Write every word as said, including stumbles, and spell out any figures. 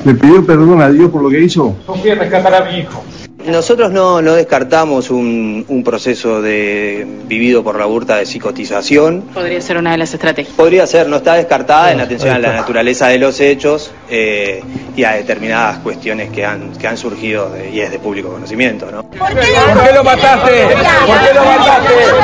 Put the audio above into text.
¿Le pidió perdón a Dios por lo que hizo? Confío en rescatar a mi hijo. Nosotros no, no descartamos un, un proceso de vivido por la Urta de psicotización. Podría ser una de las estrategias. Podría ser, no está descartada en atención a la naturaleza de los hechos eh, y a determinadas cuestiones que han, que han surgido de, y es de público conocimiento, ¿no? ¿Por qué lo mataste? ¿Por qué lo mataste?